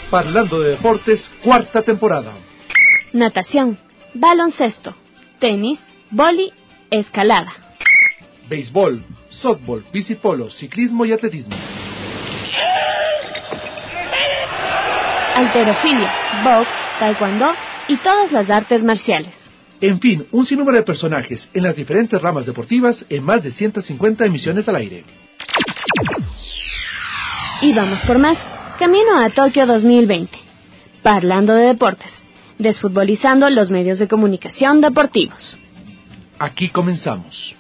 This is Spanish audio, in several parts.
Parlando de Deportes, cuarta temporada. Natación, baloncesto, tenis, vóley, escalada. Béisbol, softball, bicipolo, ciclismo y atletismo. Halterofilia, box, taekwondo y todas las artes marciales. En fin, un sinnúmero de personajes en las diferentes ramas deportivas en más de 150 emisiones al aire. Y vamos por más, camino a Tokio 2020. Parlando de deportes, desfutbolizando los medios de comunicación deportivos. Aquí comenzamos.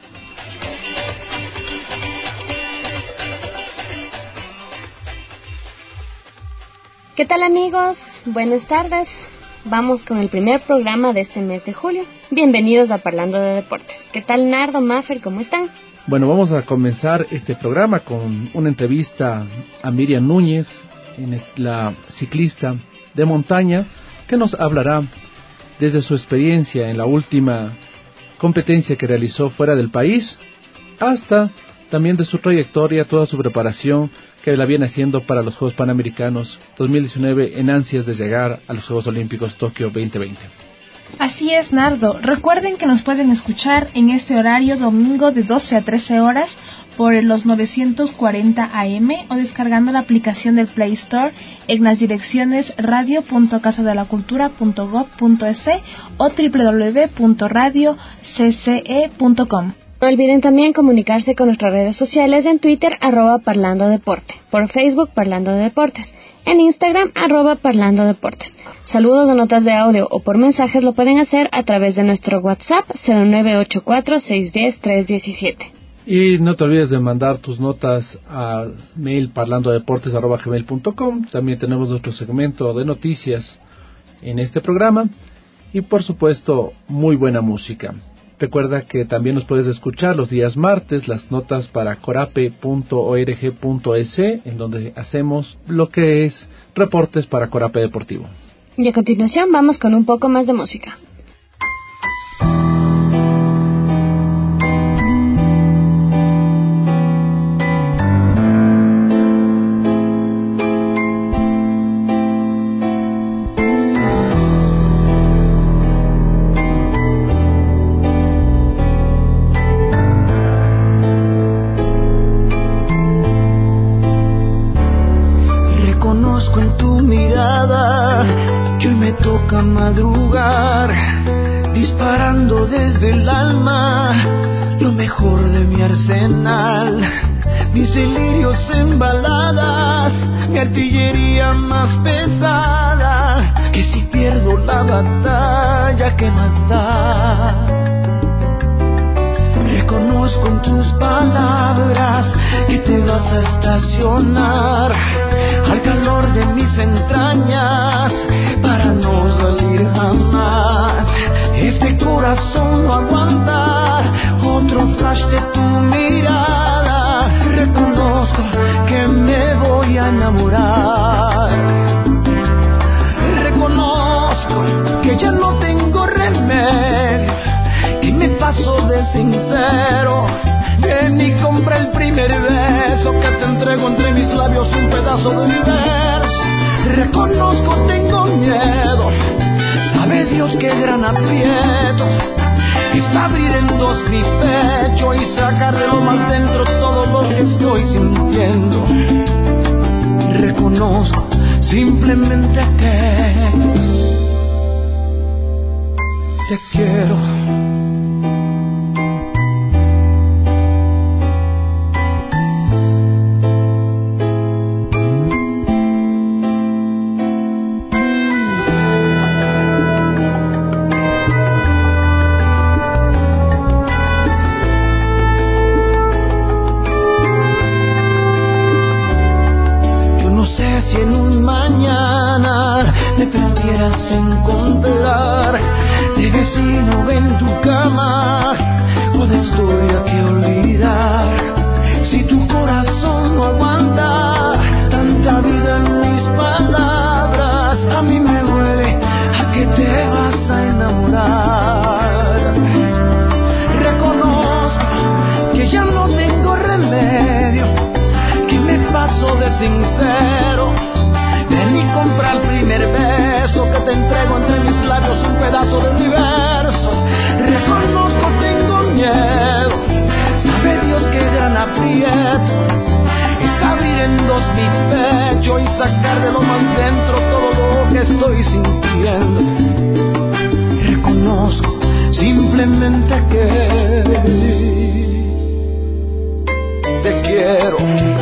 ¿Qué tal, amigos? Buenas tardes. Vamos con el primer programa de este mes de julio. Bienvenidos a Parlando de Deportes. ¿Qué tal, Nardo, Maffer? ¿Cómo están? Bueno, vamos a comenzar este programa con una entrevista a Miriam Núñez, la ciclista de montaña, que nos hablará desde su experiencia en la última competencia que realizó fuera del país, hasta también de su trayectoria, toda su preparación que la viene haciendo para los Juegos Panamericanos 2019 en ansias de llegar a los Juegos Olímpicos Tokio 2020. Así es, Nardo. Recuerden que nos pueden escuchar en este horario domingo de 12 a 13 horas por los 940 AM o descargando la aplicación del Play Store en las direcciones radio.casadelacultura.gov.es o www.radiocce.com. No olviden también comunicarse con nuestras redes sociales en Twitter, @parlandodeporte, por Facebook, Parlando de Deportes, en Instagram, @parlandodeportes. Saludos o notas de audio o por mensajes lo pueden hacer a través de nuestro WhatsApp 0984-610-317. Y no te olvides de mandar tus notas al mail parlandodeportes@gmail.com. También tenemos nuestro segmento de noticias en este programa y por supuesto muy buena música. Recuerda que también nos puedes escuchar los días martes, las notas para corape.org.es, en donde hacemos lo que es reportes para Corape Deportivo. Y a continuación vamos con un poco más de música. Madrugar, disparando desde el alma lo mejor de mi arsenal, mis delirios en baladas, mi artillería más pesada, que si pierdo la batalla, ¿qué más da? Reconozco en tus palabras que te vas a estacionar al calor de mis entrañas para no salir jamás. Este corazón no aguanta otro flash de tu mirada. Reconozco que me voy a enamorar. Reconozco que ya no tengo remedio, que me paso de sincero, que ni compré el primer beso, que te entrego entre mis labios un pedazo de universo. Reconozco, tengo miedo, sabe Dios qué gran aprieto es abrir en dos mi pecho y sacar de lo más dentro todo lo que estoy sintiendo. Reconozco simplemente que te quiero. Si en un mañana me prefieras encontrar de vecino en tu cama o de historia que olvidar, si tu corazón no aguanta tanta vida en mis palabras, a mí me huele a que te vas a enamorar. Reconozco que ya no tengo remedio, que me paso de sincero, de ni compra el primer beso que te entrego entre mis labios, un pedazo de universo. Reconozco, tengo miedo, sabe Dios qué gran aprieto es abrir en dos mi pecho y sacar de lo más dentro todo lo que estoy sintiendo. Reconozco simplemente que te quiero.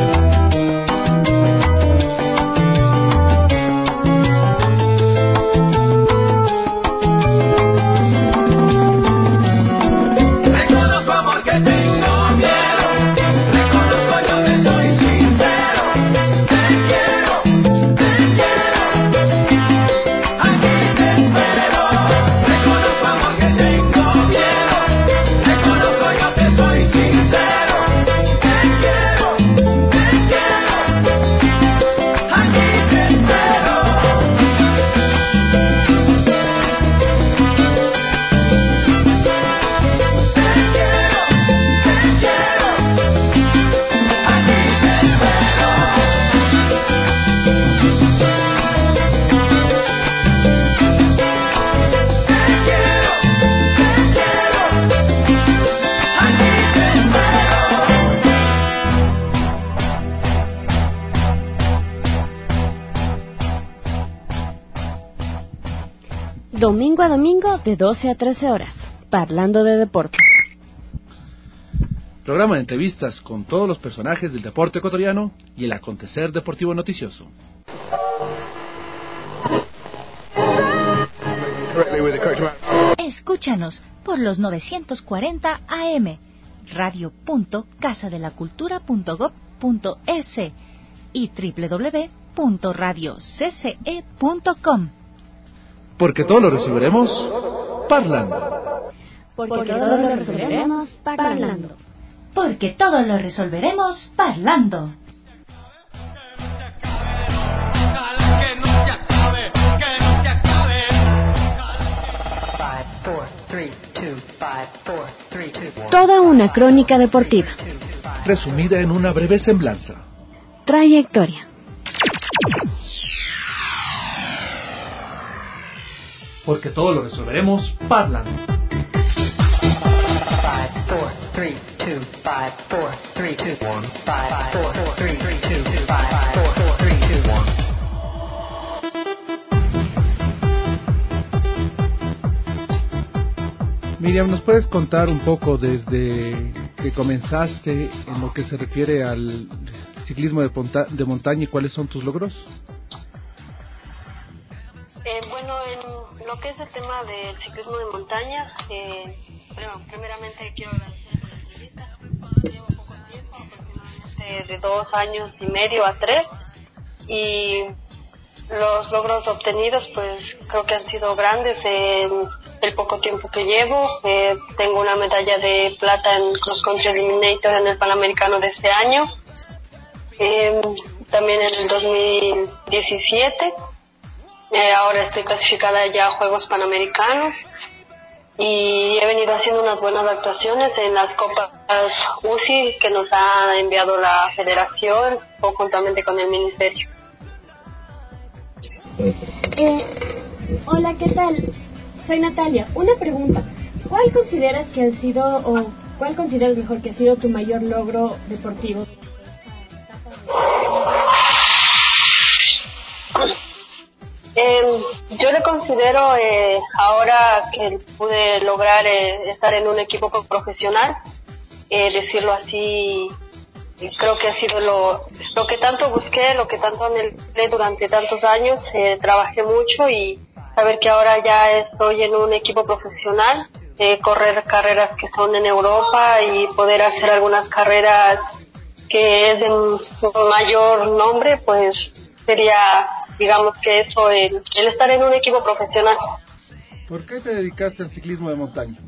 Domingo a domingo de 12 a 13 horas, Parlando de Deportes. Programa de entrevistas con todos los personajes del deporte ecuatoriano y el acontecer deportivo noticioso. Escúchanos por los 940 AM, radio.casadelacultura.gov.es y www.radiocce.com. Porque todo lo resolveremos parlando. Porque todo lo resolveremos parlando. Porque todo lo resolveremos parlando. Toda una crónica deportiva, Resumida en una breve semblanza. trayectoria, Porque todo lo resolveremos parlando. 5, 4, 3, 2, 5, 4, 3, 2, 1, 5, 4, 3, 2, 5, 4, 3, 2, 1. Miriam, ¿nos puedes contar un poco desde que comenzaste en lo que se refiere al ciclismo de montaña y cuáles son tus logros? Bueno, en lo que es el tema del ciclismo de montaña, primeramente quiero agradecer por la entrevista. Llevo poco tiempo, aproximadamente de 2 años y medio a 3, y los logros obtenidos pues creo que han sido grandes en el poco tiempo que llevo. Tengo una medalla de plata en Cross Country Eliminator en el Panamericano de este año, también en el 2017. Ahora estoy clasificada ya a Juegos Panamericanos y he venido haciendo unas buenas actuaciones en las copas UCI que nos ha enviado la federación conjuntamente con el ministerio. Hola, ¿qué tal? Soy Natalia. Una pregunta. ¿Cuál consideras mejor que ha sido tu mayor logro deportivo? Yo le considero, ahora que pude lograr estar en un equipo profesional, decirlo así, creo que ha sido lo que tanto busqué, lo que tanto anhelé durante tantos años. Trabajé mucho y saber que ahora ya estoy en un equipo profesional, correr carreras que son en Europa y poder hacer algunas carreras que es de mayor nombre, pues sería, digamos que eso, el estar en un equipo profesional. ¿Por qué te dedicaste al ciclismo de montaña?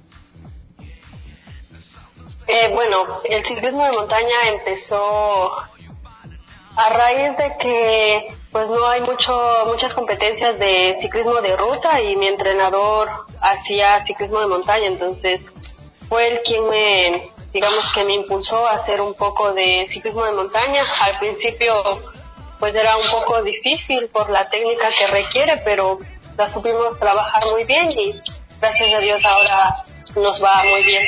Bueno, el ciclismo de montaña empezó a raíz de que pues no hay muchas competencias de ciclismo de ruta y mi entrenador hacía ciclismo de montaña, entonces fue él quien me impulsó a hacer un poco de ciclismo de montaña. Al principio pues era un poco difícil por la técnica que requiere, pero la supimos trabajar muy bien y gracias a Dios ahora nos va muy bien.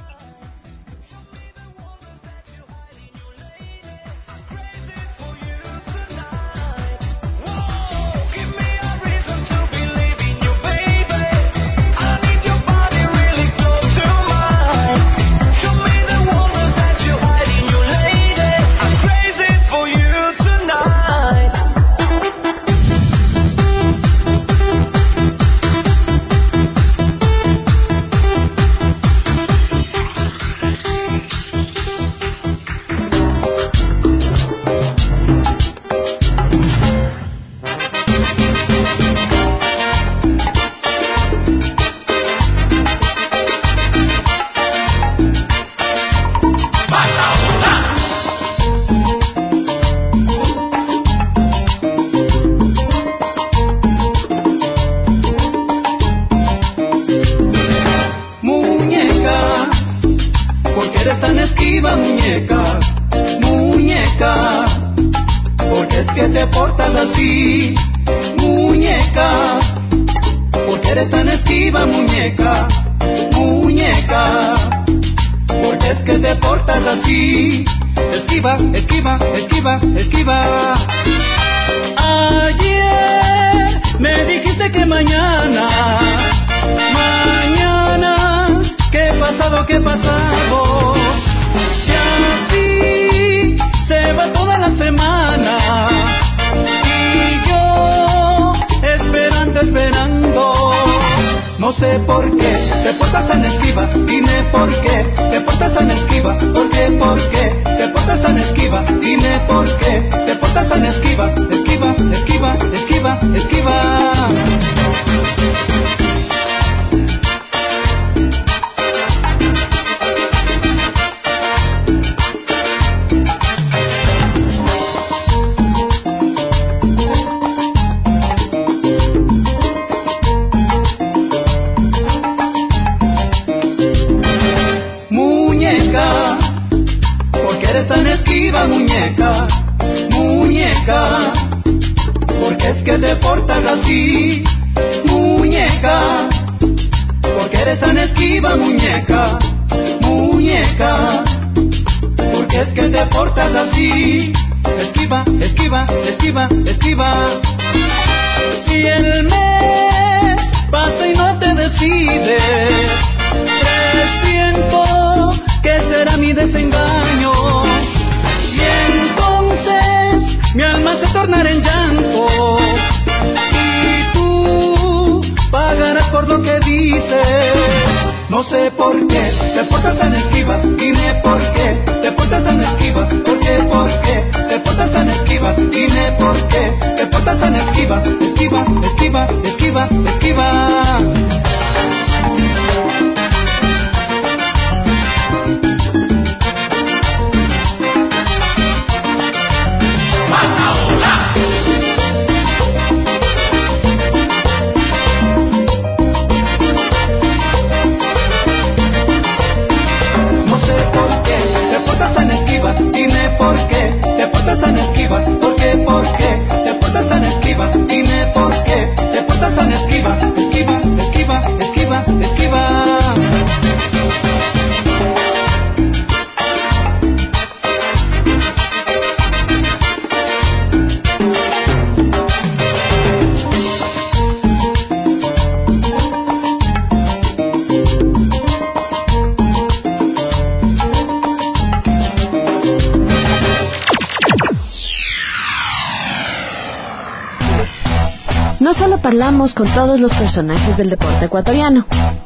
No solo parlamos con todos los personajes del deporte ecuatoriano.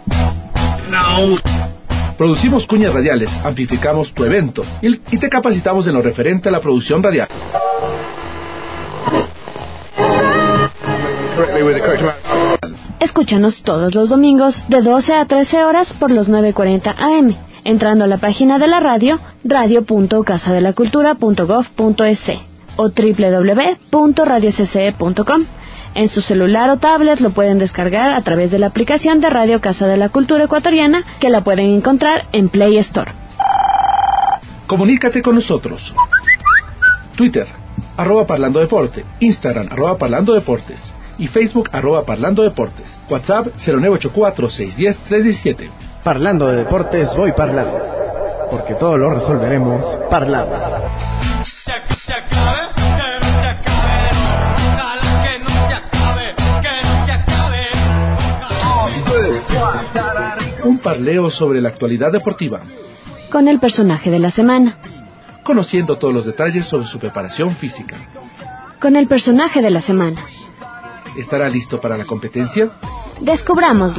Producimos cuñas radiales, amplificamos tu evento y te capacitamos en lo referente a la producción radial. Escúchanos todos los domingos de 12 a 13 horas por los 9:40 AM, entrando a la página de la radio, radio.casadelacultura.gov.es o www.radiocce.com. En su celular o tablet lo pueden descargar a través de la aplicación de Radio Casa de la Cultura Ecuatoriana, que la pueden encontrar en Play Store. Comunícate con nosotros. Twitter, @Parlando Deporte, Instagram @Parlando Deportes y Facebook @Parlando Deportes. WhatsApp 0984-610-317. Parlando de deportes, voy parlando, porque todo lo resolveremos parlando. Un parleo sobre la actualidad deportiva, con el personaje de la semana, conociendo todos los detalles sobre su preparación física. con el personaje de la semana. ¿Estará listo para la competencia? Descubrámoslo.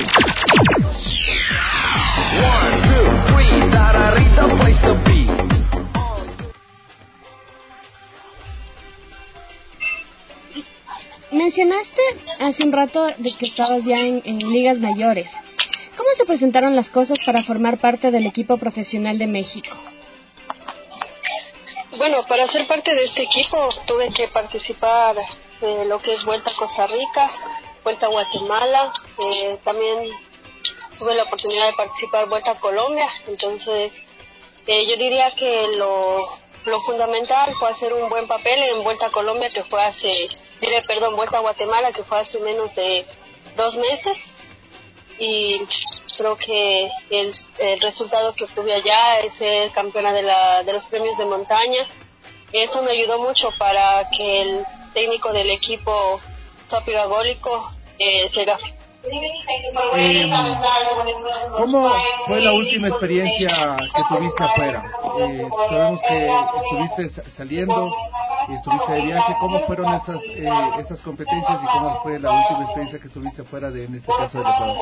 Mencionaste hace un rato de que estabas ya en ligas mayores. ¿Cómo se presentaron las cosas para formar parte del equipo profesional de México? Bueno, para ser parte de este equipo tuve que participar de lo que es Vuelta a Costa Rica, Vuelta a Guatemala, también tuve la oportunidad de participar en Vuelta a Colombia. Entonces yo diría que lo fundamental fue hacer un buen papel en Vuelta a Colombia, que fue Vuelta a Guatemala, que fue hace menos de 2 meses, y creo que el resultado que obtuve allá es ser campeona de los premios de montaña. Eso me ayudó mucho para que el técnico del equipo, Sopi Gagólico, llegara. ¿Cómo fue la última experiencia que tuviste afuera? Sabemos que estuviste saliendo y estuviste de viaje. ¿Cómo fueron esas competencias y cómo fue la última experiencia que estuviste afuera en este caso del Ecuador?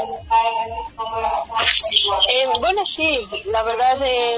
Bueno, sí, la verdad,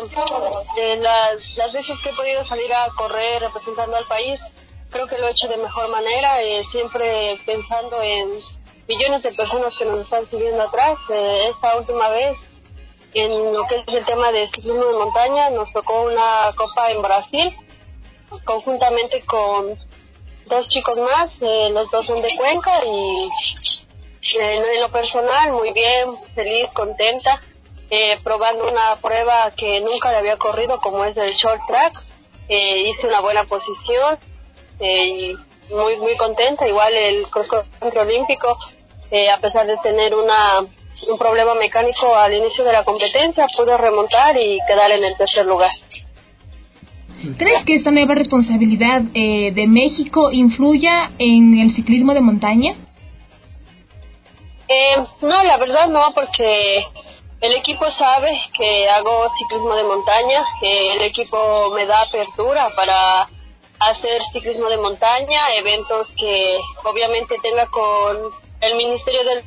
las veces que he podido salir a correr representando al país, creo que lo he hecho de mejor manera, siempre pensando en millones de personas que nos están siguiendo atrás. Esta última vez, en lo que es el tema de ciclismo de montaña, nos tocó una copa en Brasil, conjuntamente con 2 chicos más, los 2 son de Cuenca, y en lo personal, muy bien, feliz, contenta, probando una prueba que nunca le había corrido, como es el short track. Hice una buena posición, y muy muy contenta. Igual el cross country olímpico, a pesar de tener un problema mecánico al inicio de la competencia, pude remontar y quedar en el 3er lugar. ¿Crees que esta nueva responsabilidad de México influya en el ciclismo de montaña? No, la verdad no, porque el equipo sabe que hago ciclismo de montaña, que el equipo me da apertura para hacer ciclismo de montaña, eventos que obviamente tenga con el Ministerio del...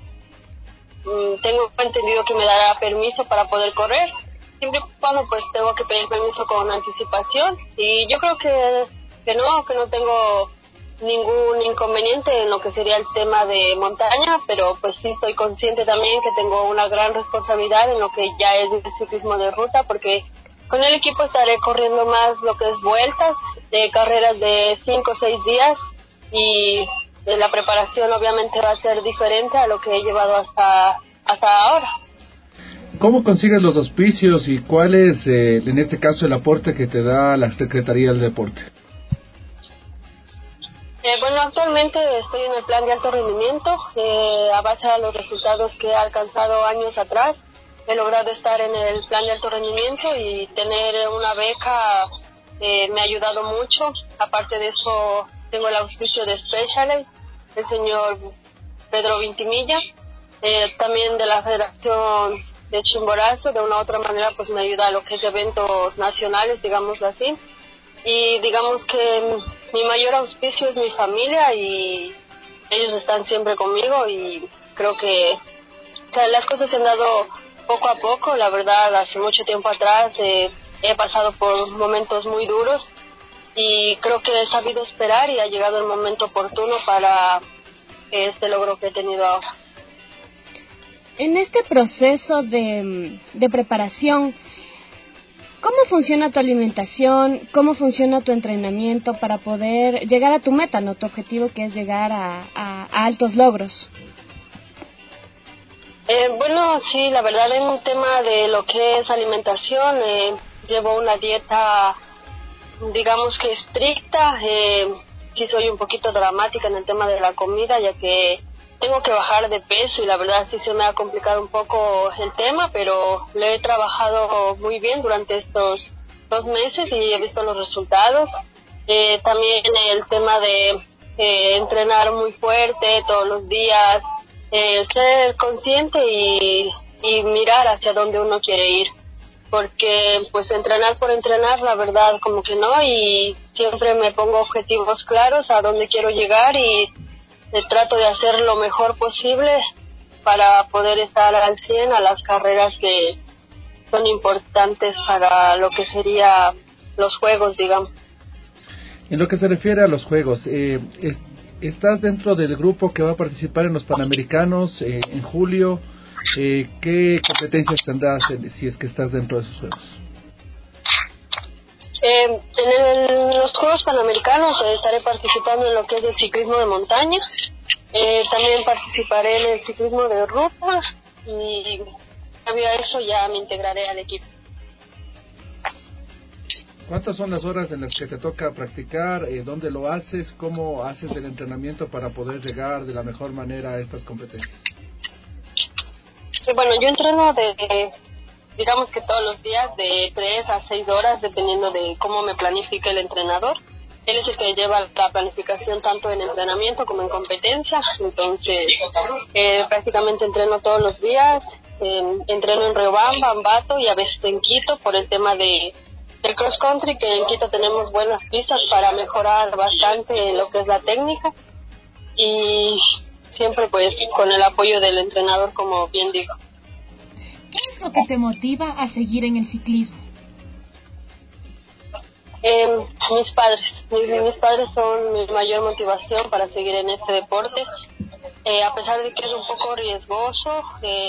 tengo entendido que me dará permiso para poder correr, siempre y cuando pues tengo que pedir permiso con anticipación, y yo creo que no tengo ningún inconveniente en lo que sería el tema de montaña, pero pues sí estoy consciente también que tengo una gran responsabilidad en lo que ya es el ciclismo de ruta, porque con el equipo estaré corriendo más lo que es vueltas, de carreras de 5 o 6 días, y la preparación obviamente va a ser diferente a lo que he llevado hasta ahora. ¿Cómo consigues los auspicios y cuál es, en este caso, el aporte que te da la Secretaría del Deporte? Bueno, actualmente estoy en el plan de alto rendimiento, a base de los resultados que he alcanzado años atrás. He logrado estar en el plan de alto rendimiento, y tener una beca me ha ayudado mucho. Aparte de eso, tengo el auspicio de Specialist, el señor Pedro Vintimilla, también de la Federación de Chimborazo. De una u otra manera pues me ayuda a lo que es eventos nacionales, digámoslo así. Y digamos que mi mayor auspicio es mi familia, y ellos están siempre conmigo, y creo que las cosas se han dado poco a poco. La verdad, hace mucho tiempo atrás he pasado por momentos muy duros, y creo que he sabido esperar, y ha llegado el momento oportuno para este logro que he tenido ahora. En este proceso de preparación, ¿cómo funciona tu alimentación? ¿Cómo funciona tu entrenamiento para poder llegar a tu meta, no? Tu objetivo, que es llegar a altos logros. Bueno, sí, la verdad, en un tema de lo que es alimentación, llevo una dieta digamos que estricta. Sí soy un poquito dramática en el tema de la comida, ya que tengo que bajar de peso y la verdad sí se me ha complicado un poco el tema, pero lo he trabajado muy bien durante estos 2 meses y he visto los resultados. También el tema de entrenar muy fuerte todos los días, ser consciente y mirar hacia dónde uno quiere ir, porque pues entrenar por entrenar, la verdad como que no, y siempre me pongo objetivos claros a dónde quiero llegar y trato de hacer lo mejor posible para poder estar al 100 a las carreras que son importantes para lo que sería los juegos, digamos. En lo que se refiere a los juegos, ¿estás dentro del grupo que va a participar en los Panamericanos en julio? ¿Qué competencias tendrás si es que estás dentro de esos juegos? En los Juegos Panamericanos estaré participando en lo que es el ciclismo de montaña. También participaré en el ciclismo de ruta y previo a eso ya me integraré al equipo. ¿Cuántas son las horas en las que te toca practicar? ¿Dónde lo haces? ¿Cómo haces el entrenamiento para poder llegar de la mejor manera a estas competencias? Bueno, yo entreno digamos que todos los días de 3 a 6 horas, dependiendo de cómo me planifique el entrenador. Él es el que lleva la planificación tanto en entrenamiento como en competencia, entonces prácticamente entreno todos los días. Entreno en Riobamba, Ambato y a veces en Quito por el tema del cross country, que en Quito tenemos buenas pistas para mejorar bastante lo que es la técnica, y siempre pues con el apoyo del entrenador, como bien digo. ¿Qué es lo que te motiva a seguir en el ciclismo? Mis padres son mi mayor motivación para seguir en este deporte, a pesar de que es un poco riesgoso.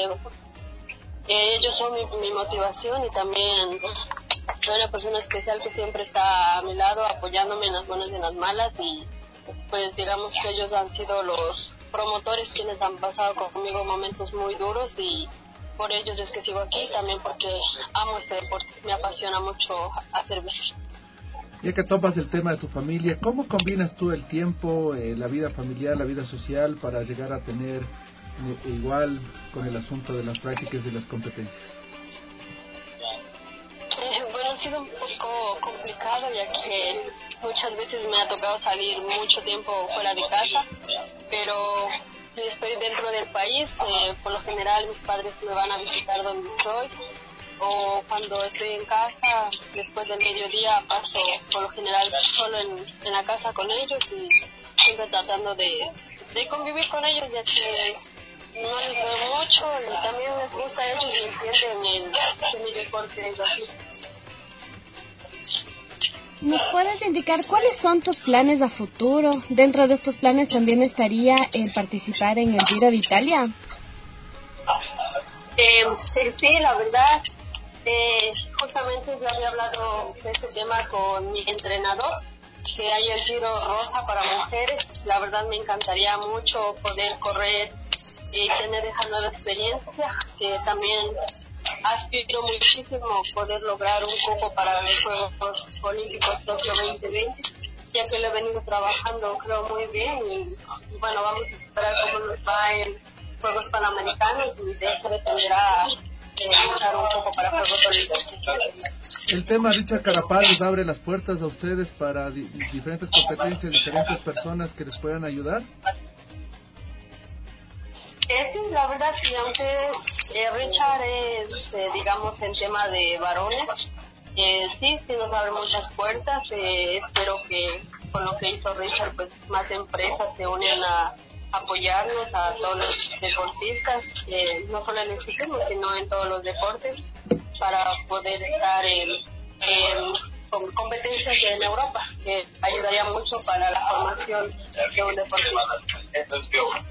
Ellos son mi motivación, y también soy una persona especial que siempre está a mi lado apoyándome en las buenas y en las malas, y pues digamos que ellos han sido los promotores quienes han pasado conmigo momentos muy duros, y por ellos es que sigo aquí, también porque amo este deporte, me apasiona mucho hacer bici. Ya que topas el tema de tu familia, ¿cómo combinas tú el tiempo, la vida familiar, la vida social, para llegar a tener igual con el asunto de las prácticas y las competencias? Bueno, ha sido un poco complicado, ya que muchas veces me ha tocado salir mucho tiempo fuera de casa, pero si estoy dentro del país, por lo general mis padres me van a visitar donde estoy, o cuando estoy en casa, después del mediodía paso por lo general solo en la casa con ellos, y siempre tratando de convivir con ellos, ya que no les veo mucho y también les gusta a ellos y entienden mi deporte es así. ¿Nos puedes indicar cuáles son tus planes a futuro? Dentro de estos planes también estaría el participar en el Giro de Italia. Sí, la verdad, justamente yo había hablado de este tema con mi entrenador, que hay el Giro Rosa para mujeres. La verdad me encantaría mucho poder correr y tener esa nueva experiencia, que también aspiro muchísimo poder lograr un cupo para los Juegos Olímpicos Tokio 2020, ya que lo he venido trabajando creo muy bien, y bueno, vamos a esperar cómo nos va en Juegos Panamericanos, y de eso dependerá luchar un poco para Juegos Olímpicos. El tema Richard Carapaz les abre las puertas a ustedes para diferentes competencias, diferentes personas que les puedan ayudar. Sí, la verdad sí, aunque Richard es, digamos, en tema de varones, sí nos abre muchas puertas. Espero que con lo que hizo Richard, pues más empresas se unen a apoyarnos a todos los deportistas, no solo en el ciclismo, sino en todos los deportes, para poder estar en competencias en Europa, que ayudaría mucho para la formación de un deportista.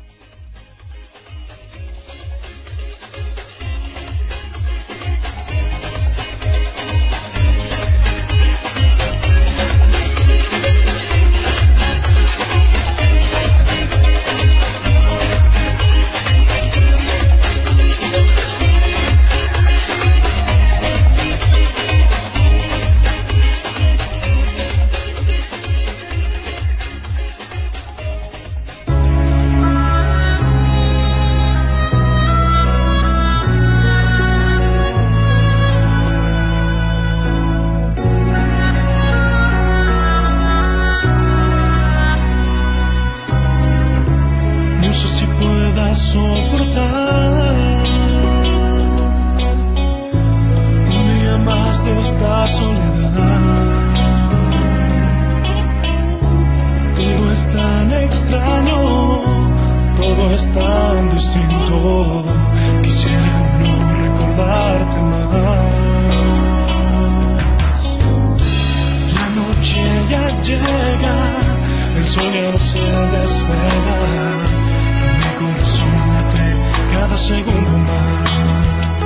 llega, el sol ya no se despega, mi corazón late cada segundo más.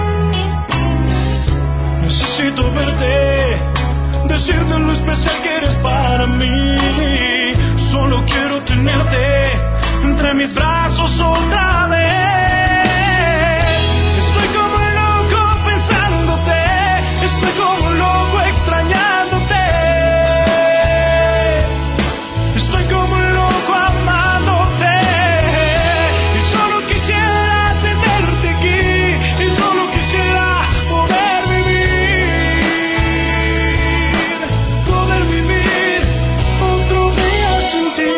Necesito verte, decirte lo especial que eres para mí. Solo quiero tenerte entre mis brazos otra vez. Estoy como loco pensándote, estoy como loco extrañándote. Estoy como loco amándote. Y solo quisiera tenerte aquí, y solo quisiera poder vivir otro día sin ti.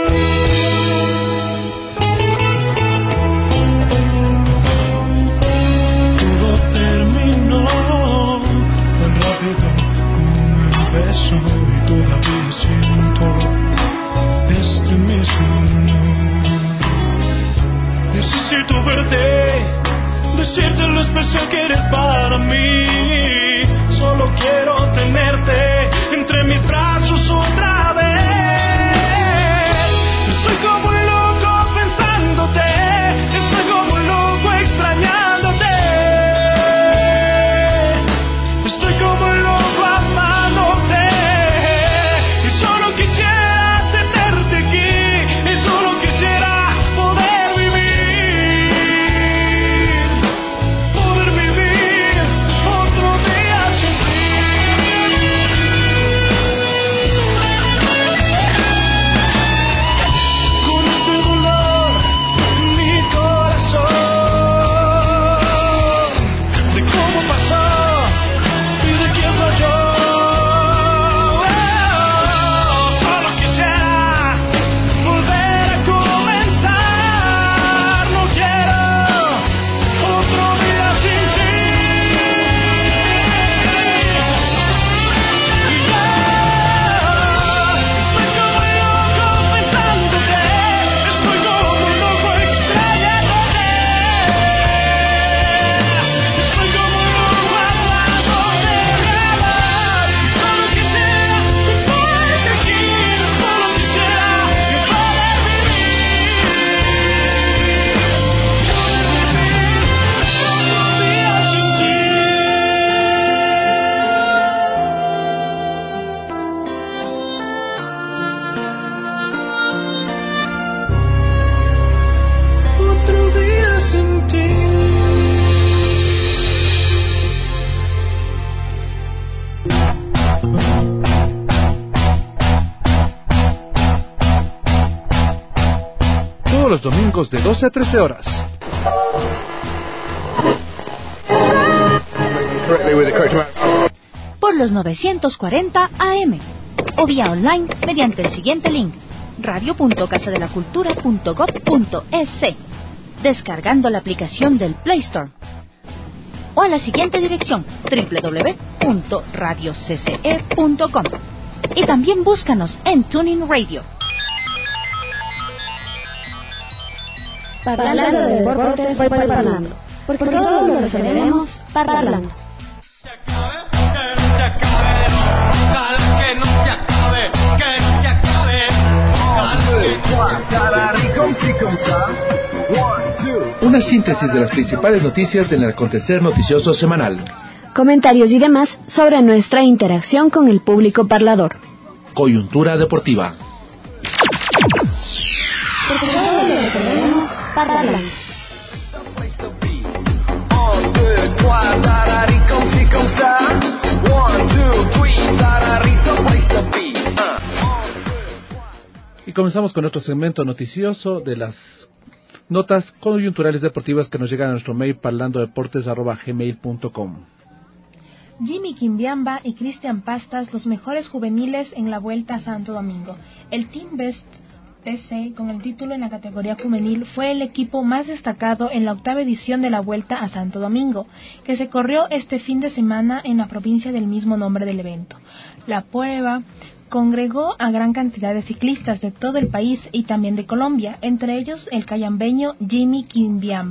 Todo terminó tan rápido como un beso y todavía siento este mismo amor. Necesito verte, decirte lo especial que eres para mí. Solo quiero tenerte entre mis brazos otra vez. Estoy como loco pensándote, estoy como loco extrañándote. Estoy como loco amándote. Y solo quisiera tenerte aquí, y solo quisiera poder vivir otro día sin ti. Con este dolor en mi corazón, de cómo pasó y de quién falló. Solo quisiera volver a comenzar. No quiero otro día sin ti. Estoy como loco pensándote, estoy como loco extrañándote. Estoy como loco amándote. Solo quisiera tenerte aquí, solo quisiera poder vivir otro día sin ti. Otro día sin ti. Todos los domingos de 12 a 13 horas. Por los 940 AM o vía online mediante el siguiente link: radio.casadelacultura.gov.es, descargando la aplicación del Play Store, o a la siguiente dirección: www.radiocce.com, y también búscanos en Tuning Radio. Parlando de deportes, voy parlando. Porque todos lo resolveremos parlando. Una síntesis de las principales noticias del acontecer noticioso semanal. Comentarios y demás sobre nuestra interacción con el público parlador. Coyuntura deportiva. Porque todos lo resolveremos parlando. Y comenzamos con nuestro segmento noticioso de las notas coyunturales deportivas que nos llegan a nuestro mail parlandodeportes@gmail.com. Jimmy Quimbiamba y Cristian Pastas, los mejores juveniles en la Vuelta a Santo Domingo. El Team Best PC, con el título en la categoría juvenil, fue el equipo más destacado en la octava edición de la Vuelta a Santo Domingo, que se corrió este fin de semana en la provincia del mismo nombre del evento. La prueba congregó a gran cantidad de ciclistas de todo el país y también de Colombia, entre ellos el cayambeño Jimmy Quimbiamba,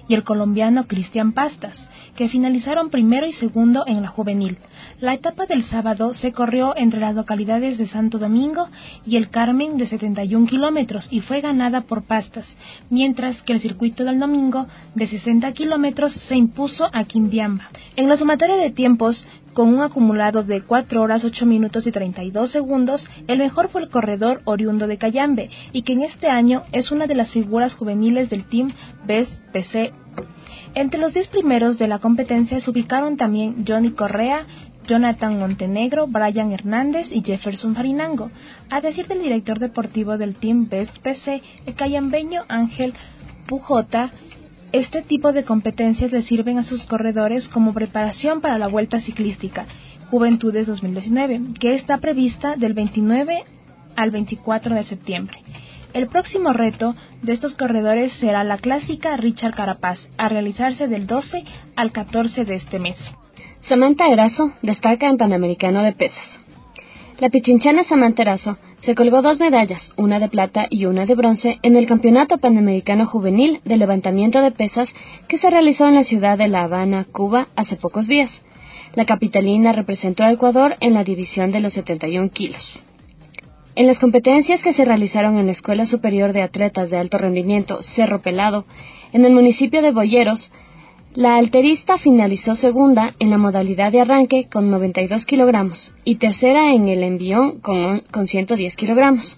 y el colombiano Cristian Pastas, que finalizaron primero y segundo en la juvenil. La etapa del sábado se corrió entre las localidades de Santo Domingo y El Carmen de 71 kilómetros y fue ganada por Pastas, mientras que el circuito del domingo de 60 kilómetros se impuso a Quindiamba. En la sumatoria de tiempos, con un acumulado de 4 horas 8 minutos y 32 segundos, el mejor fue el corredor oriundo de Cayambe y que en este año es una de las figuras juveniles del Team Best PC. Entre los 10 primeros de la competencia se ubicaron también Johnny Correa, Jonathan Montenegro, Brian Hernández y Jefferson Farinango. A decir del director deportivo del Team Best PC, el cayambeño Ángel Pujota, este tipo de competencias le sirven a sus corredores como preparación para la Vuelta Ciclística Juventudes 2019, que está prevista del 29 al 24 de septiembre. El próximo reto de estos corredores será la clásica Richard Carapaz, a realizarse del 12 al 14 de este mes. Samantha Erazo destaca en Panamericano de Pesas. La pichinchana Samantha Erazo se colgó 2 medallas, una de plata y una de bronce, en el Campeonato Panamericano Juvenil de Levantamiento de Pesas que se realizó en la ciudad de La Habana, Cuba, hace pocos días. La capitalina representó a Ecuador en la división de los 71 kilos. En las competencias que se realizaron en la Escuela Superior de Atletas de Alto Rendimiento Cerro Pelado, en el municipio de Boyeros, la alterista finalizó segunda en la modalidad de arranque con 92 kilogramos y tercera en el envión con 110 kilogramos.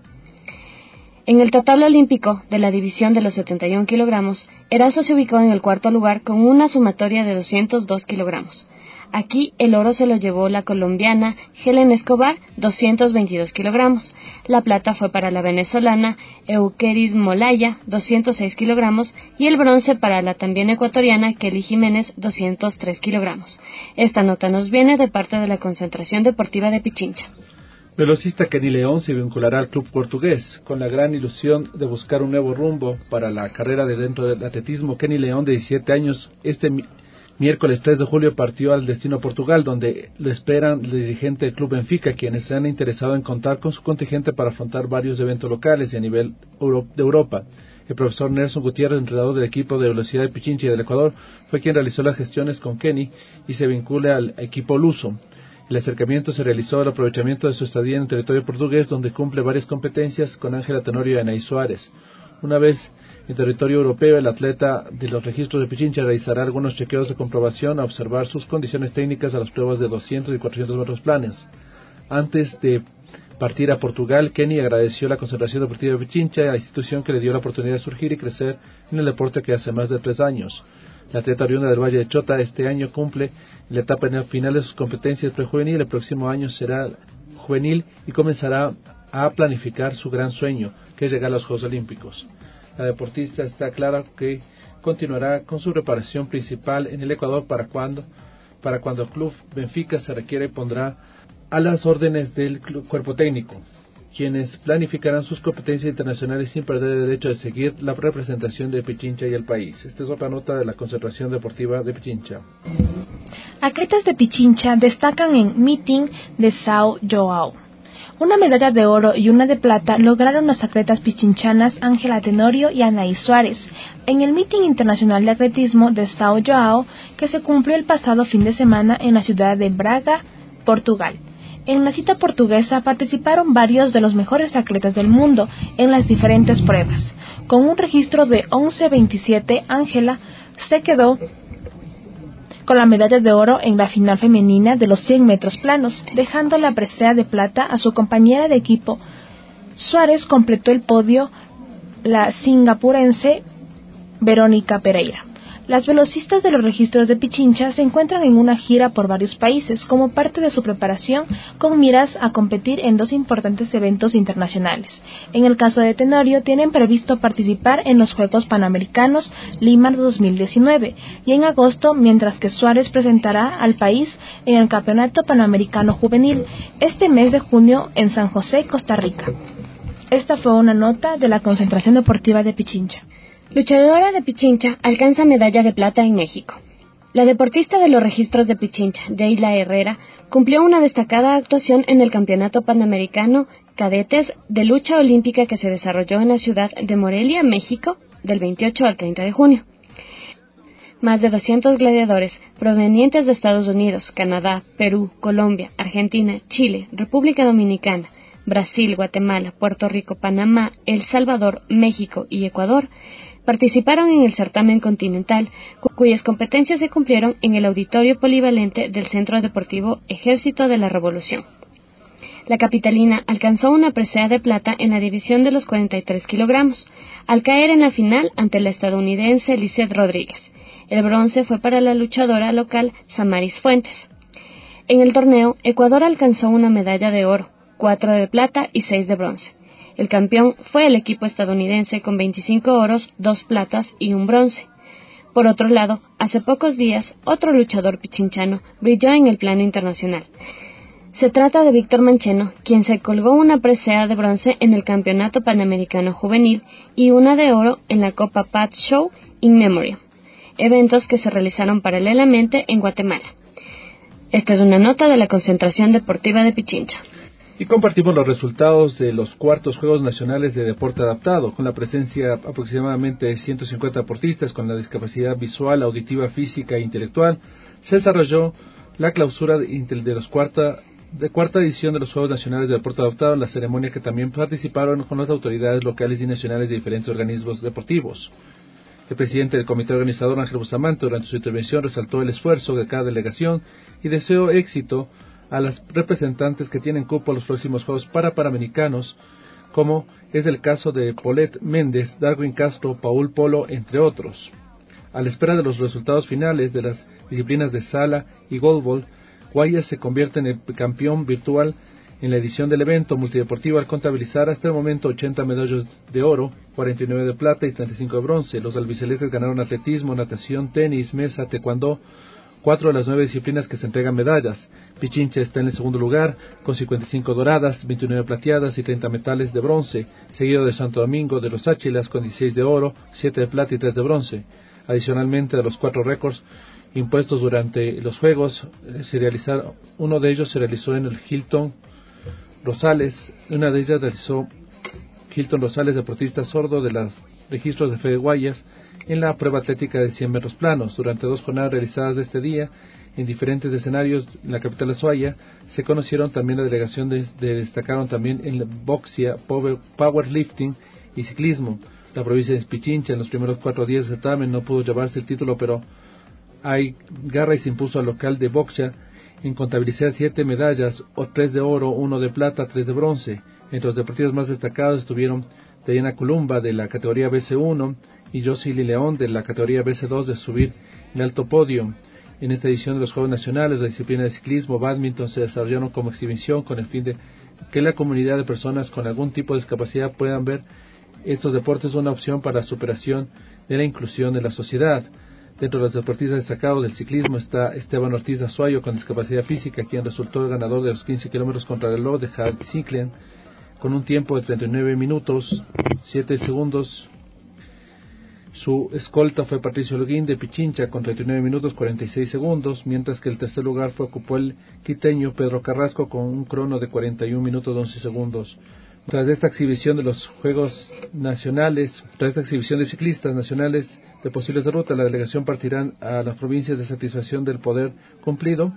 En el total olímpico de la división de los 71 kilogramos, Erazo se ubicó en el cuarto lugar con una sumatoria de 202 kilogramos. Aquí el oro se lo llevó la colombiana Helen Escobar, 222 kilogramos. La plata fue para la venezolana Eukeris Molaya, 206 kilogramos, y el bronce para la también ecuatoriana Kelly Jiménez, 203 kilogramos. Esta nota nos viene de parte de la Concentración Deportiva de Pichincha. Velocista Kenny León se vinculará al club portugués con la gran ilusión de buscar un nuevo rumbo para la carrera de dentro del atletismo. Kenny León, de 17 años, miércoles 3 de julio partió al destino Portugal, donde le esperan el dirigente del Club Benfica, quienes se han interesado en contar con su contingente para afrontar varios eventos locales y a nivel de Europa. El profesor Nelson Gutiérrez, entrenador del equipo de velocidad de Pichincha y del Ecuador, fue quien realizó las gestiones con Kenny y se vincula al equipo luso. El acercamiento se realizó al aprovechamiento de su estadía en el territorio portugués, donde cumple varias competencias con Ángela Tenorio y Anaí Suárez. Una vez en territorio europeo, el atleta de los registros de Pichincha realizará algunos chequeos de comprobación a observar sus condiciones técnicas a las pruebas de 200 y 400 metros planes. Antes de partir a Portugal, Kenny agradeció a la Concentración Deportiva de Pichincha, a la institución que le dio la oportunidad de surgir y crecer en el deporte que hace más de 3 años. La atleta oriunda del Valle de Chota este año cumple la etapa final de sus competencias prejuvenil. El próximo año será juvenil y comenzará a planificar su gran sueño, que es llegar a los Juegos Olímpicos. La deportista está clara que continuará con su preparación principal en el Ecuador para cuando el club Benfica se requiere y pondrá a las órdenes del cuerpo técnico, quienes planificarán sus competencias internacionales sin perder el derecho de seguir la representación de Pichincha y el país. Esta es otra nota de la Concentración Deportiva de Pichincha. Atletas de Pichincha destacan en Meeting de São João. Una medalla de oro y una de plata lograron las atletas pichinchanas Ángela Tenorio y Anaí Suárez en el Meeting Internacional de Atletismo de São João, que se cumplió el pasado fin de semana en la ciudad de Braga, Portugal. En la cita portuguesa participaron varios de los mejores atletas del mundo en las diferentes pruebas. Con un registro de 11.27, Ángela se quedó con la medalla de oro en la final femenina de los 100 metros planos, dejando la presea de plata a su compañera de equipo. Suárez completó el podio la singapurense Verónica Pereira. Las velocistas de los registros de Pichincha se encuentran en una gira por varios países como parte de su preparación con miras a competir en 2 importantes eventos internacionales. En el caso de Tenorio, tienen previsto participar en los Juegos Panamericanos Lima 2019 y en agosto, mientras que Suárez presentará al país en el Campeonato Panamericano Juvenil este mes de junio en San José, Costa Rica. Esta fue una nota de la Concentración Deportiva de Pichincha. Luchadora de Pichincha alcanza medalla de plata en México. La deportista de los registros de Pichincha, Deila Herrera, cumplió una destacada actuación en el Campeonato Panamericano Cadetes de Lucha Olímpica que se desarrolló en la ciudad de Morelia, México, del 28 al 30 de junio. más de 200 gladiadores provenientes de Estados Unidos, Canadá, Perú, Colombia, Argentina, Chile, República Dominicana, Brasil, Guatemala, Puerto Rico, Panamá, El Salvador, México y Ecuador participaron en el certamen continental, cuyas competencias se cumplieron en el auditorio polivalente del Centro Deportivo Ejército de la Revolución. La capitalina alcanzó una presea de plata en la división de los 43 kilogramos, al caer en la final ante la estadounidense Lizeth Rodríguez. El bronce fue para la luchadora local Samaris Fuentes. En el torneo, Ecuador alcanzó una medalla de oro, 4 de plata y 6 de bronce. El campeón fue el equipo estadounidense con 25 oros, 2 platas y 1 bronce. Por otro lado, hace pocos días, otro luchador pichinchano brilló en el plano internacional. Se trata de Víctor Mancheno, quien se colgó una presea de bronce en el Campeonato Panamericano Juvenil y una de oro en la Copa Pat Show in Memoriam, eventos que se realizaron paralelamente en Guatemala. Esta es una nota de la Concentración Deportiva de Pichincha. Y compartimos los resultados de los cuartos Juegos Nacionales de Deporte Adaptado, con la presencia aproximadamente de 150 deportistas con la discapacidad visual, auditiva, física e intelectual. Se desarrolló la clausura de los cuarta edición de los Juegos Nacionales de Deporte Adaptado, en la ceremonia que también participaron con las autoridades locales y nacionales de diferentes organismos deportivos. El presidente del comité organizador, Ángel Bustamante, durante su intervención resaltó el esfuerzo de cada delegación y deseó éxito a las representantes que tienen cupo a los próximos Juegos Panamericanos, como es el caso de Paulette Méndez, Darwin Castro, Paul Polo, entre otros. A la espera de los resultados finales de las disciplinas de sala y goalball, Guayas se convierte en el campeón virtual en la edición del evento multideportivo al contabilizar hasta el momento 80 medallas de oro, 49 de plata y 35 de bronce. Los albicelestes ganaron atletismo, natación, tenis, mesa, taekwondo, 4 de las 9 disciplinas que se entregan medallas. Pichincha está en el segundo lugar, con 55 doradas, 29 plateadas y 30 metales de bronce, seguido de Santo Domingo de los Áchilas con 16 de oro, 7 de plata y 3 de bronce. Adicionalmente, de los 4 récords impuestos durante los Juegos, uno de ellos se realizó en el Hilton Rosales, una de ellas realizó Hilton Rosales, deportista sordo de los registros de Fede Guayas, en la prueba atlética de 100 metros planos. Durante 2 jornadas realizadas de este día, en diferentes escenarios en la capital de Ushuaia, se conocieron también la delegación destacaron también en boxea, powerlifting y ciclismo. La provincia de Pichincha en los primeros 4 días de certamen no pudo llevarse el título, pero Garra y se impuso al local de boxea en contabilizar 7 medallas, 3 de oro, 1 de plata, 3 de bronce. Entre los deportistas más destacados estuvieron Diana Columba de la categoría BC1 y Josely León de la categoría BC2 de subir en alto podio. En esta edición de los Juegos Nacionales, la disciplina de ciclismo, bádminton se desarrollaron como exhibición con el fin de que la comunidad de personas con algún tipo de discapacidad puedan ver estos deportes una opción para la superación de la inclusión en la sociedad. Dentro de los deportistas destacados del ciclismo está Esteban Ortiz Azuayo con discapacidad física, quien resultó el ganador de los 15 kilómetros contra el reloj de Helsinki con un tiempo de 39 minutos 7 segundos. Su escolta fue Patricio Holguín de Pichincha con 39 minutos 46 segundos, mientras que el tercer lugar ocupó el quiteño Pedro Carrasco con un crono de 41 minutos 11 segundos. Tras esta exhibición de los Juegos Nacionales, tras esta exhibición de ciclistas nacionales de posibles de ruta, la delegación partirá a las provincias de satisfacción del deber cumplido,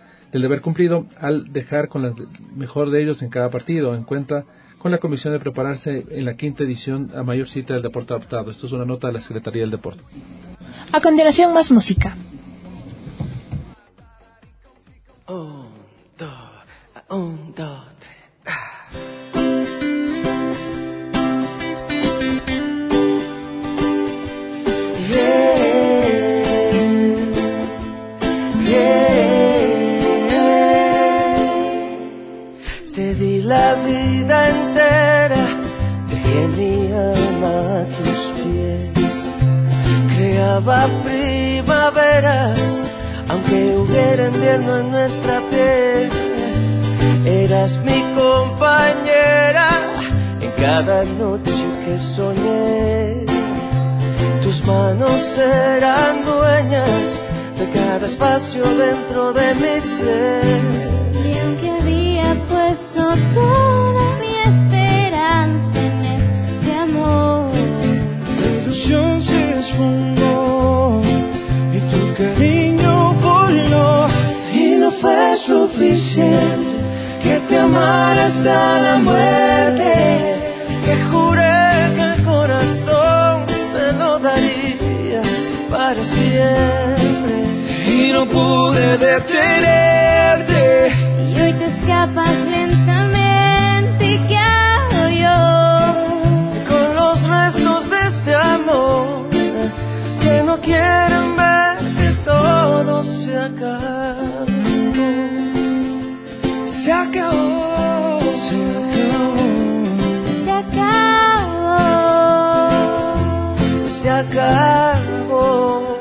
al dejar con la mejor de ellos en cada partido, en cuenta con la comisión de prepararse en la 5ª edición a mayor cita del deporte adaptado. Esto es una nota de la Secretaría del Deporte. A continuación, más música. Un, dos, tres. Te di la vida entera, dejé mi alma a tus pies, creaba primaveras, aunque hubiera invierno en nuestra piel. Eras mi compañera en cada noche que soñé, tus manos eran dueñas de cada espacio dentro de mi ser. Y aunque había puesto toda mi esperanza en este amor, la ilusión se esfumó y detenerte. Y hoy te escapas lentamente, ¿qué hago yo? Con los restos de este amor que no quieren ver que todo se acabó. Se acabó, se acabó. Se acabó. Se acabó.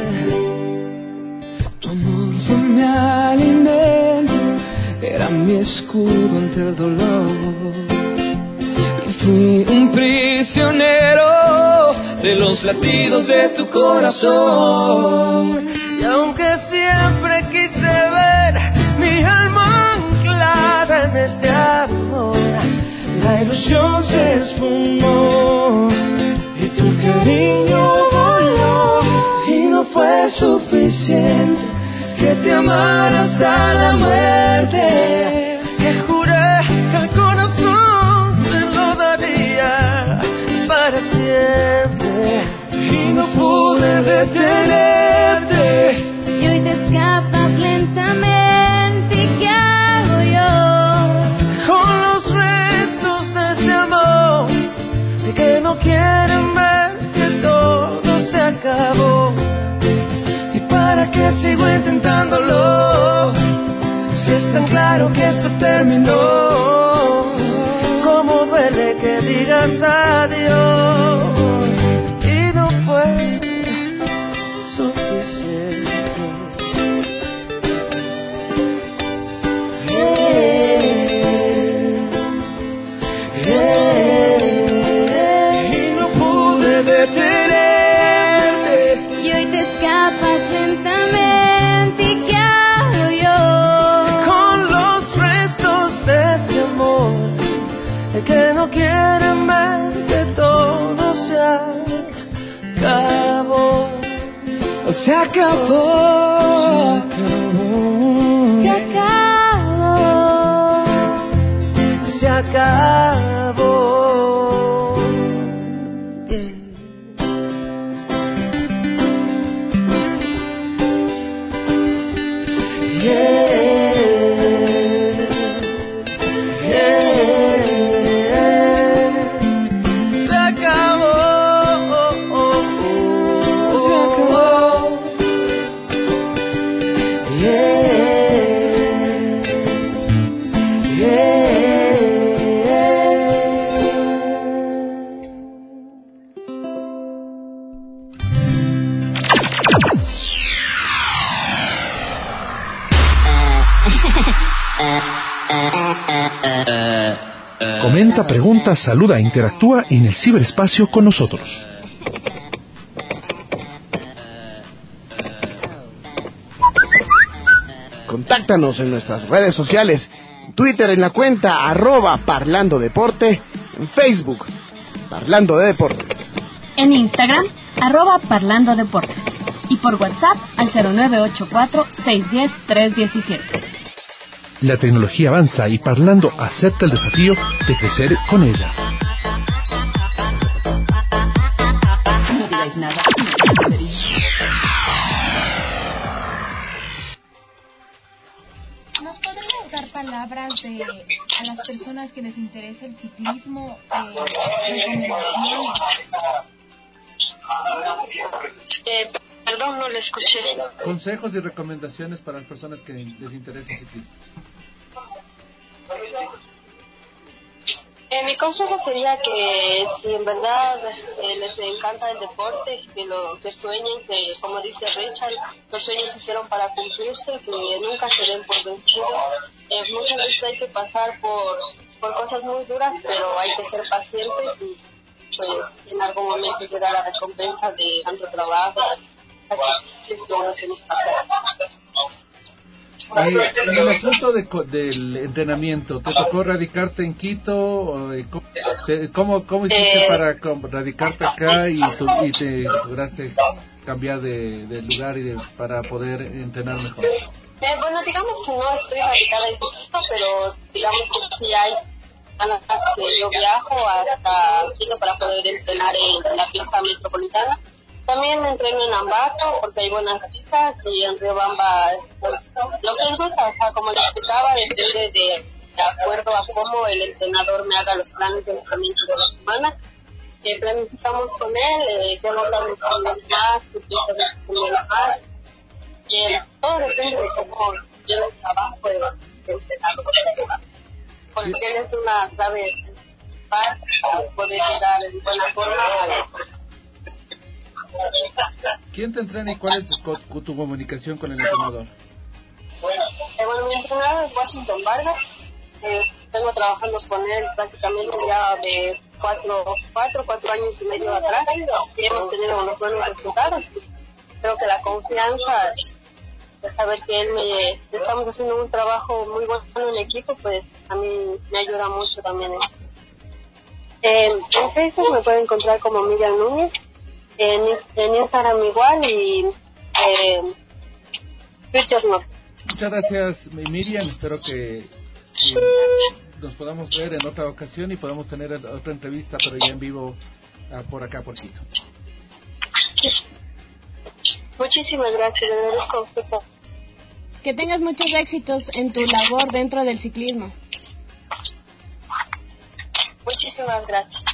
Tu amor fue mi alimento, era mi escudo ante el dolor. Y fui un prisionero de los latidos de tu corazón. Y aunque siempre quise ver mi alma anclada en este amor, la ilusión se esfumó y tu cariño voló. Y no fue suficiente que te amara hasta la muerte, que juré que el corazón te lo daría para siempre. Y no pude detenerte. Y hoy te escapas lentamente, ¿qué hago yo? Con los restos de ese amor de que no quieren ver que todo se acabó. ¿Y para qué sigo intentándolo? Si es tan claro que esto terminó. ¿Cómo duele que digas adiós? Y no fue suficiente. Y no pude detenerte. Y hoy te escapas lentamente, ¿qué hago yo? Con los restos de este amor de que no quieren ver que todo se acabó. Se acabó. Se acabó. Se acabó. Comenta, pregunta, saluda, interactúa en el ciberespacio con nosotros. Contáctanos en nuestras redes sociales, Twitter en la cuenta @parlandodeporte, en Facebook, Parlando de Deportes. En Instagram, @parlandodeportes. Y por WhatsApp al 0984-610-317. La tecnología avanza y Parlando acepta el desafío de crecer con ella. ¿Nos podrías dar palabras a las personas que les interesa el ciclismo, recomendaciones? Perdón, no le escuché. Consejos y recomendaciones para las personas que les interesa el ciclismo. Mi consejo sería que si en verdad les encanta el deporte, que sueñen, que como dice Richard, los sueños se hicieron para cumplirse, que nunca se den por vencidos. Muchas veces hay que pasar por cosas muy duras, pero hay que ser pacientes y pues en algún momento llegar a la recompensa de tanto trabajo. Así que uno tiene que hacer. En el asunto del entrenamiento, ¿te tocó radicarte en Quito? ¿Cómo hiciste para radicarte acá y te lograste cambiar de lugar para poder entrenar mejor? Bueno, digamos que no estoy radicada en Quito, pero digamos que sí hay que yo viajo hasta Quito para poder entrenar en la pista metropolitana. También entreno en Ambato porque hay buenas pistas y en Riobamba lo que les gusta, o sea, como les explicaba, depende de acuerdo a cómo el entrenador me haga los planes de entrenamiento de la semana. Planificamos con él, qué botas me conviene más, qué pistas me conviene más. Todo depende de cómo yo el trabajo de entrenador. Porque él es una clave principal para poder llegar en buena forma a la. ¿Quién te entrena y cuál es tu comunicación con el entrenador? Bueno, mi entrenador es Washington Vargas. Vengo trabajando con él prácticamente ya de 4 años y medio atrás. Y hemos tenido unos buenos resultados. Creo que la confianza de saber que estamos haciendo un trabajo muy bueno en equipo, pues a mí me ayuda mucho también. En Facebook me pueden encontrar como Miriam Núñez. En Instagram igual y Twitter no. Muchas gracias, Miriam. Espero que nos podamos ver en otra ocasión y podamos tener otra entrevista, pero ya en vivo por acá, por Quito. Muchísimas gracias, de verdad. Que tengas muchos éxitos en tu labor dentro del ciclismo. Muchísimas gracias.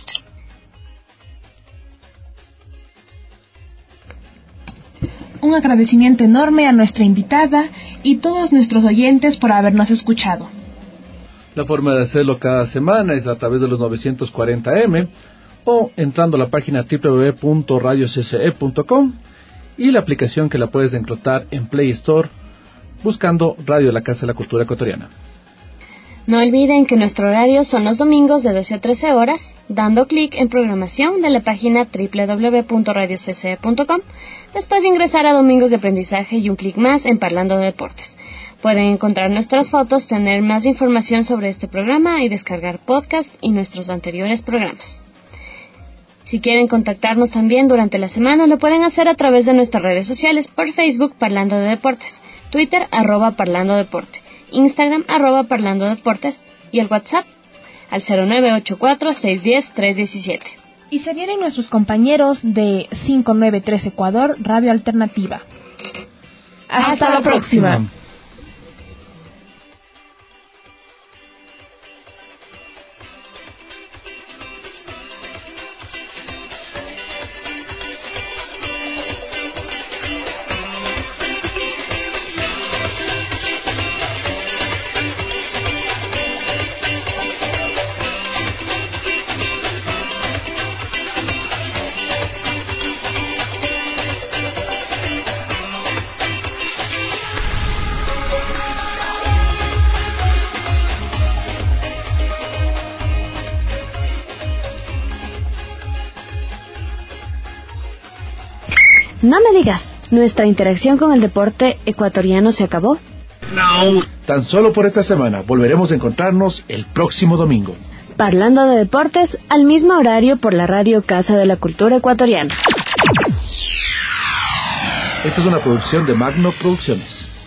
Un agradecimiento enorme a nuestra invitada y todos nuestros oyentes por habernos escuchado. La forma de hacerlo cada semana es a través de los 940M o entrando a la página www.radiocce.com y la aplicación que la puedes encontrar en Play Store buscando Radio La Casa de la Cultura Ecuatoriana. No olviden que nuestro horario son los domingos de 12 a 13 horas, dando clic en programación de la página www.radiocce.com, después de ingresar a Domingos de Aprendizaje y un clic más en Parlando de Deportes. Pueden encontrar nuestras fotos, tener más información sobre este programa y descargar podcast y nuestros anteriores programas. Si quieren contactarnos también durante la semana, lo pueden hacer a través de nuestras redes sociales, por Facebook Parlando de Deportes, Twitter @ParlandoDeporte, Instagram @ParlandoDeportes y el WhatsApp al 0984-610-317. Y se vienen nuestros compañeros de 593 Ecuador, Radio Alternativa. Hasta la próxima. No me digas, ¿nuestra interacción con el deporte ecuatoriano se acabó? No. Tan solo por esta semana. Volveremos a encontrarnos el próximo domingo. Parlando de Deportes al mismo horario por la Radio Casa de la Cultura Ecuatoriana. Esta es una producción de Magno Producciones.